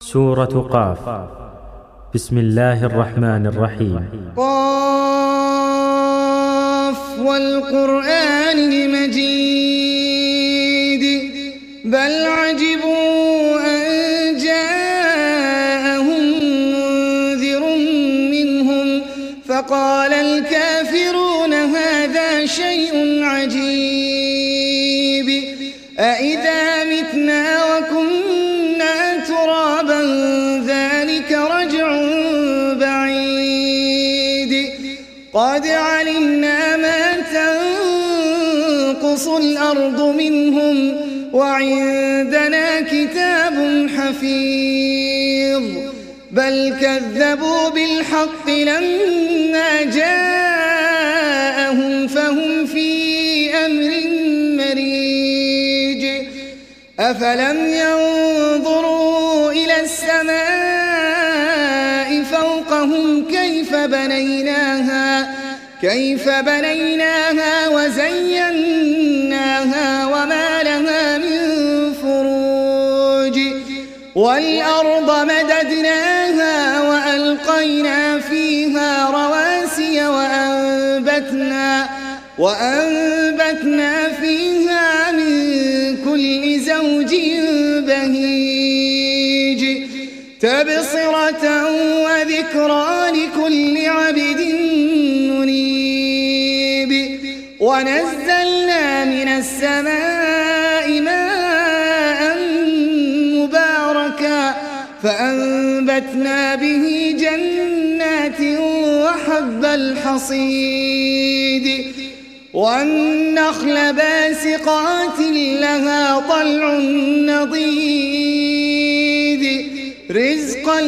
سورة قاف. بسم الله الرحمن الرحيم. قاف والقرآن المجيد بل عجبوا أن جاءهم منذر منهم فقال الكافرون هذا شيء عجيب أإذا متنا وكنا ترابا ذلك رجع بعيد قد علمنا ما تنقص الأرض منهم وعندنا كتاب حفيظ بل كذبوا بالحق لما جاءهم فهم في أمر مريج أفلم ينظروا إلى السماء فوقهم كيف بنيناها وزيناها وما لها من فروج والأرض مددناها وألقينا فيها رواسي وأنبتنا فيها من كل زوج بهيج تبصرة وذكرى لكل عبد منيب ونزلنا من السماء ماء مباركا فأنبتنا به جنات وحب الحصيد والنخل باسقات لها طلع نضيد رزقا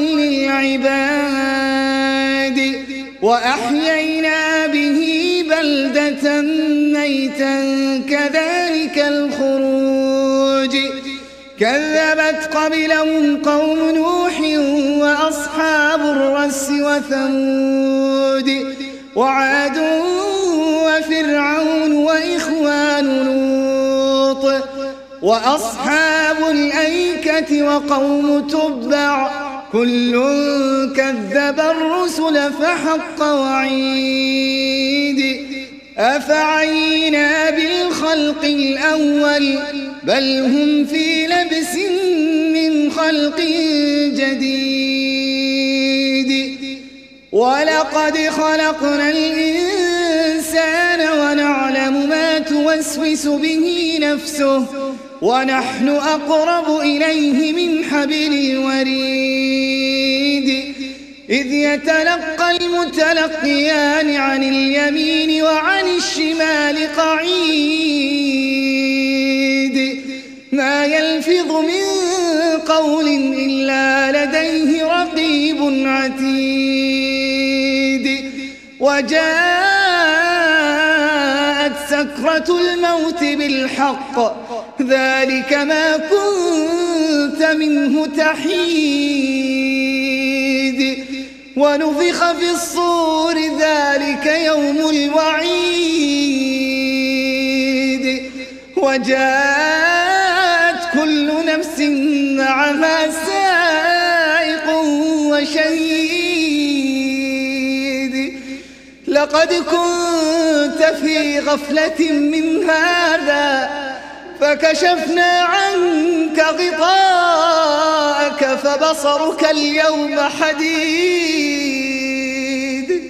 للعباد وأحيينا به بلدة ميتا كذلك الخروج كذبت قبلهم قوم نوح وأصحاب الرس وثمود وعاد وفرعون وإخوان لوط وأصحاب الأيكة وقوم تبع كل كذب الرسل فحق وعيد أفعينا بالخلق الأول بل هم في لبس من خلق جديد ولقد خلقنا الإنسان ونعلم ما توسوس به نفسه ونحن أقرب إليه من حبل الوريد إذ يتلقى المتلقيان عن اليمين وعن الشمال قعيد ما يلفظ من قول إلا لديه رقيب عتيد وجاءت سكرة الموت بالحق ذلك ما كنت منه تحيد ونفخ في الصور ذلك يوم الوعيد وجاءت كل نفس معها سائق وشهيد لقد كنت في غفلة من هذا فكشفنا عنك غطاءك فبصرك اليوم حديد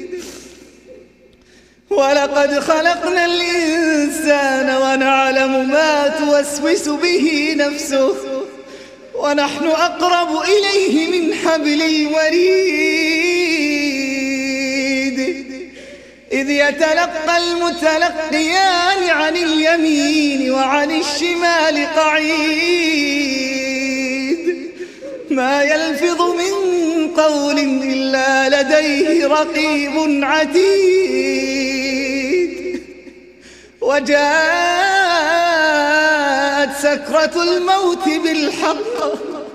ولقد خلقنا الإنسان ونعلم ما توسوس به نفسه ونحن أقرب إليه من حبل الوريد إذ يتلقى المتلقيان عن اليمين وعن الشمال قعيد ما يلفظ من قول إلا لديه رقيب عتيد وجاءت سكرة الموت بالحق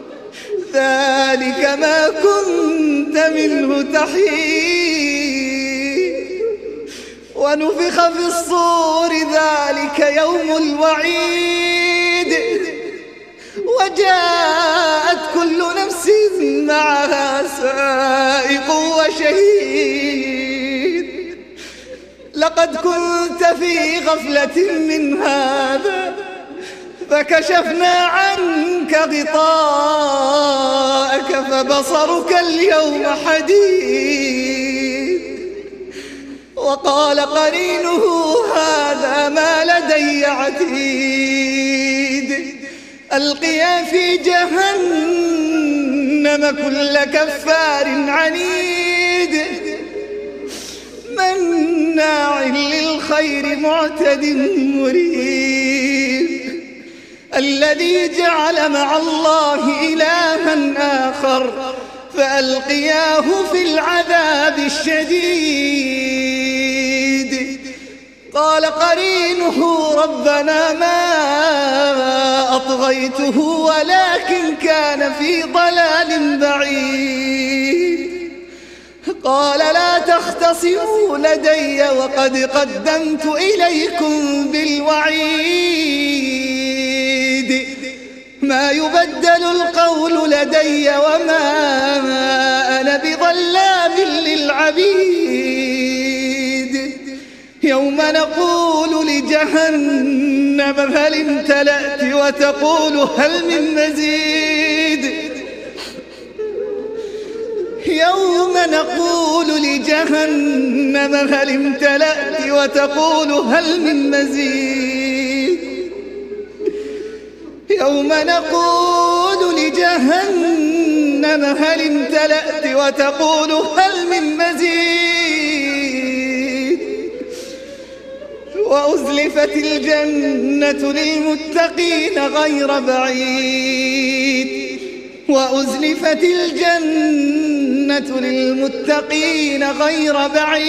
ذلك ما كنت منه تحيد ونفخ في الصور ذلك يوم الوعيد وجاءت كل نفس معها سائق وشهيد. لقد كنت في غفلة من هذا فكشفنا عنك غطاءك فبصرك اليوم حديد. وقال قرينه هذا ما لدي عتيد. ألقيا في جهنم كل كفار عنيد مناع للخير معتد مريب. الذي جعل مع الله إلها آخر فألقياه في العذاب الشديد. قال قرينه ربنا ما أطغيته ولكن كان في ضلال بعيد. قال لا تختصموا لدي وقد قدمت إليكم بالوعيد. ما يبدل القول لدي وما أنا بظلام للعبيد. يوم نقول لجهنم هل امتلأت وتقول هل من مزيد. يوم نقول لجهنم هل امتلأت وتقول هل من مزيد. يوم نقول لجهنم هل امتلأت وتقول هل من مزيد. وأزلفت الجنة للمتقين غير بعيد. وأزلفت الجنة للمتقين غير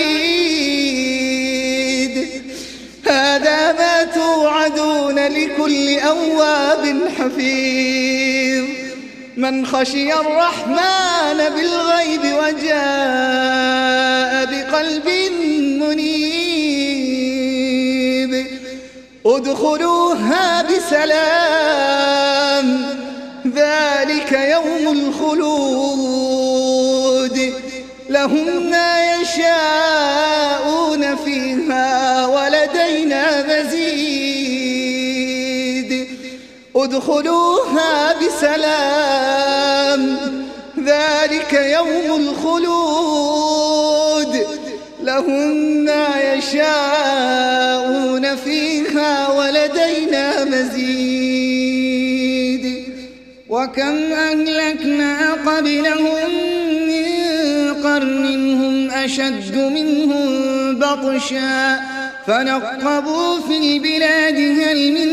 بعيد. هذا ما توعدون لكل أواب حفيظ. من خشي الرحمن بالغيب وجاء بقلب منيب. ادخلوها بسلام ذلك يوم الخلود. لهم ما يشاءون فيها ولدينا مزيد. ادخلوها بسلام ذلك يوم الخلود. لهم ما يشاءون فيها ولدينا مزيد. وكم أهلكنا قبلهم من قرن هم أشد منهم بطشا فنقبوا في البلاد هل من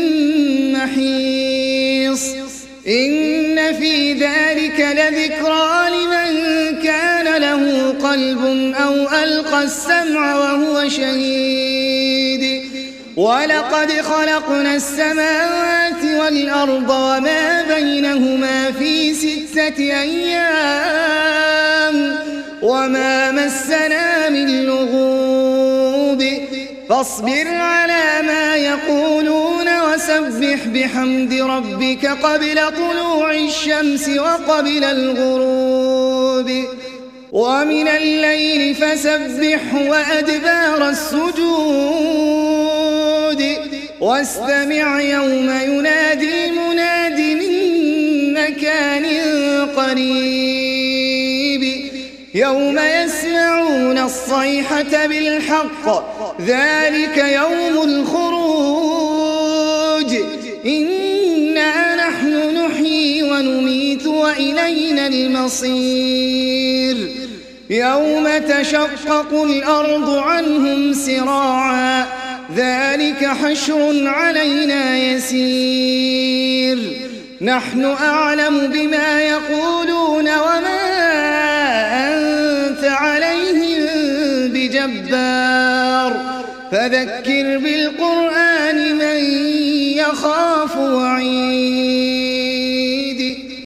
محيص. إن في ذلك لذكرى لمن كان له قلب أو ألقى السمع وهو شهيد. ولقد خلقنا السماوات والأرض وما بينهما في 6 أيام وما مسنا من لغوب. فاصبر على ما يقولون وسبح بحمد ربك قبل طلوع الشمس وقبل الغروب. ومن الليل فسبح وأدبار السجود. واستمع يوم ينادي المناد من مكان قريب. يوم يسمعون الصيحة بالحق ذلك يوم الخروج. إنا نحن نحيي ونميت وإلينا المصير. يوم تشقق الأرض عنهم سراعا ذلك حشر علينا يسير. نحن أعلم بما يقولون وما أنت عليهم بجبار. فذكر بالقرآن من يخاف وعيد.